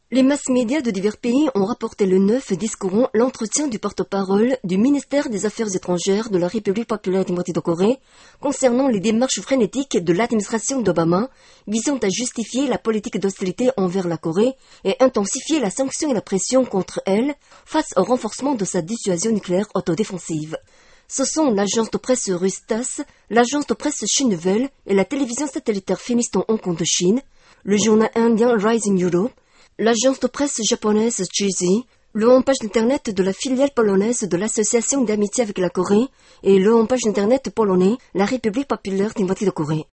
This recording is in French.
Les mass-médias de divers pays ont rapporté le 9 discourant l'entretien du porte-parole du ministère des Affaires étrangères de la République populaire démocratique de Corée concernant les démarches frénétiques de l'administration d'Obama visant à justifier la politique d'hostilité envers la Corée et intensifier la sanction et la pression contre elle face au renforcement de sa dissuasion nucléaire autodéfensive. Ce sont l'agence de presse russe TASS, l'agence de presse Shin Nouvelle et la télévision satellitaire féministe en Hong Kong de Chine, le journal indien Rising Europe, l'agence de presse japonaise Jizi, le home-page internet de la filiale polonaise de l'Association d'amitié avec la Corée et le home-page internet polonais, la République populaire démocratique de Corée.